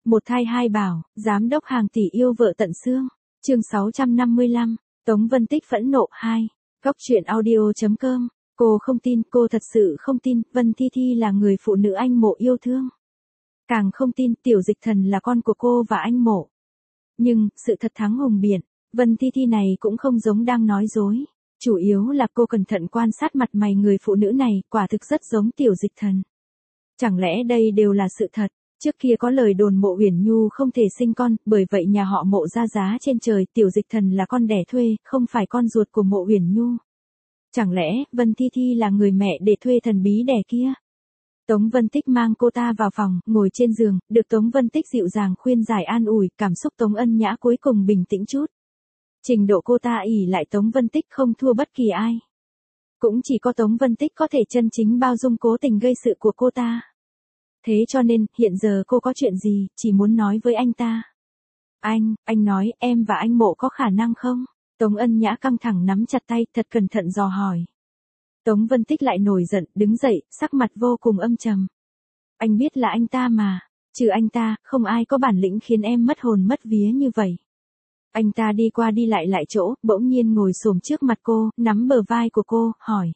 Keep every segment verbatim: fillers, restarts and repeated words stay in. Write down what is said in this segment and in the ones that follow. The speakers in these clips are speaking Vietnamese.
Một thai hai bảo, giám đốc hàng tỷ yêu vợ tận xương. Chương sáu trăm năm mươi lăm, Tống Vân Tích phẫn nộ hai. Góc truyện audio chấm com. Cô không tin, cô thật sự không tin, Vân Thi Thi là người phụ nữ anh Mộ yêu thương. Càng không tin Tiểu Dịch Thần là con của cô và anh Mộ. Nhưng, sự thật thắng hùng biện, Vân Thi Thi này cũng không giống đang nói dối. Chủ yếu là cô cẩn thận quan sát mặt mày người phụ nữ này, quả thực rất giống Tiểu Dịch Thần. Chẳng lẽ đây đều là sự thật? Trước kia có lời đồn Mộ Uyển Nhu không thể sinh con, bởi vậy nhà họ Mộ ra giá trên trời, Tiểu Dịch Thần là con đẻ thuê, không phải con ruột của Mộ Uyển Nhu. Chẳng lẽ, Vân Thi Thi là người mẹ để thuê thần bí đẻ kia? Tống Vân Tích mang cô ta vào phòng, ngồi trên giường, được Tống Vân Tích dịu dàng khuyên giải an ủi, cảm xúc Tống Ân Nhã cuối cùng bình tĩnh chút. Trình độ cô ta ỷ lại Tống Vân Tích không thua bất kỳ ai. Cũng chỉ có Tống Vân Tích có thể chân chính bao dung cố tình gây sự của cô ta. Thế cho nên, hiện giờ cô có chuyện gì, chỉ muốn nói với anh ta. Anh, anh nói, em và anh Mộ có khả năng không? Tống Ân Nhã căng thẳng nắm chặt tay, thật cẩn thận dò hỏi. Tống Vân Tích lại nổi giận, đứng dậy, sắc mặt vô cùng âm trầm. Anh biết là anh ta mà, trừ anh ta, không ai có bản lĩnh khiến em mất hồn mất vía như vậy. Anh ta đi qua đi lại lại chỗ, bỗng nhiên ngồi xổm trước mặt cô, nắm bờ vai của cô, hỏi.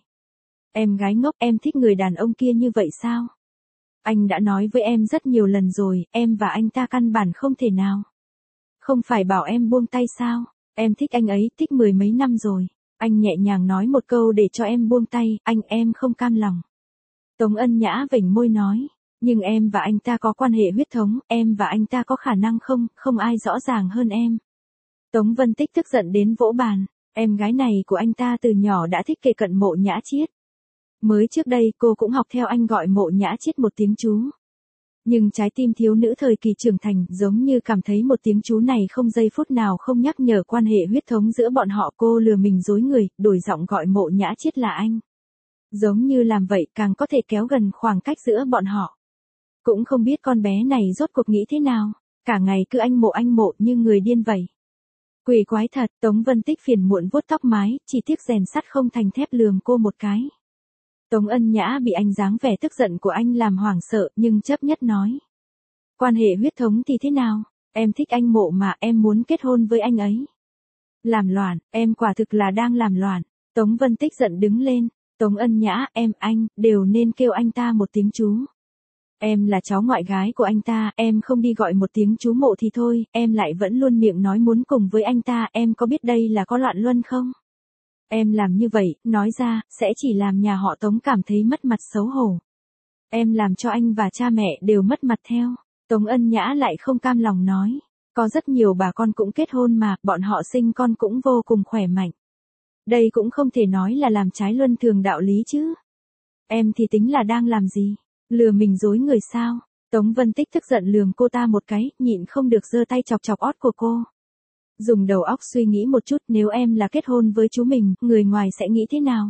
Em gái ngốc, em thích người đàn ông kia như vậy sao? Anh đã nói với em rất nhiều lần rồi, em và anh ta căn bản không thể nào. Không phải bảo em buông tay sao? Em thích anh ấy, thích mười mấy năm rồi. Anh nhẹ nhàng nói một câu để cho em buông tay, anh em không cam lòng. Tống Ân Nhã vểnh môi nói, nhưng em và anh ta có quan hệ huyết thống, em và anh ta có khả năng không, không ai rõ ràng hơn em. Tống Vân Tích tức giận đến vỗ bàn, em gái này của anh ta từ nhỏ đã thích kề cận Mộ Nhã Chiết. Mới trước đây cô cũng học theo anh gọi Mộ Nhã Chiết một tiếng chú. Nhưng trái tim thiếu nữ thời kỳ trưởng thành giống như cảm thấy một tiếng chú này không giây phút nào không nhắc nhở quan hệ huyết thống giữa bọn họ, cô lừa mình dối người, đổi giọng gọi Mộ Nhã Chiết là anh. Giống như làm vậy càng có thể kéo gần khoảng cách giữa bọn họ. Cũng không biết con bé này rốt cuộc nghĩ thế nào, cả ngày cứ anh Mộ anh Mộ như người điên vậy. Quỷ quái thật, Tống Vân Tích phiền muộn vuốt tóc mái, chỉ tiếc rèn sắt không thành thép lườm cô một cái. Tống Ân Nhã bị anh dáng vẻ tức giận của anh làm hoảng sợ, nhưng chấp nhất nói. Quan hệ huyết thống thì thế nào? Em thích anh Mộ mà, em muốn kết hôn với anh ấy. Làm loạn, em quả thực là đang làm loạn. Tống Vân Tích giận đứng lên. Tống Ân Nhã, em, anh, đều nên kêu anh ta một tiếng chú. Em là cháu ngoại gái của anh ta, em không đi gọi một tiếng chú Mộ thì thôi, em lại vẫn luôn miệng nói muốn cùng với anh ta, em có biết đây là có loạn luân không? Em làm như vậy, nói ra, sẽ chỉ làm nhà họ Tống cảm thấy mất mặt xấu hổ. Em làm cho anh và cha mẹ đều mất mặt theo. Tống Ân Nhã lại không cam lòng nói. Có rất nhiều bà con cũng kết hôn mà, bọn họ sinh con cũng vô cùng khỏe mạnh. Đây cũng không thể nói là làm trái luân thường đạo lý chứ. Em thì tính là đang làm gì? Lừa mình dối người sao? Tống Vân Tích tức giận lườm cô ta một cái, nhịn không được giơ tay chọc chọc ót của cô. Dùng đầu óc suy nghĩ một chút, nếu em là kết hôn với chú mình, người ngoài sẽ nghĩ thế nào?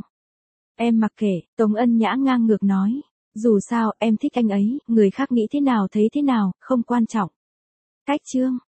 Em mặc kệ, Tống Ân Nhã ngang ngược nói. Dù sao, em thích anh ấy, người khác nghĩ thế nào thấy thế nào, không quan trọng. Cách chương.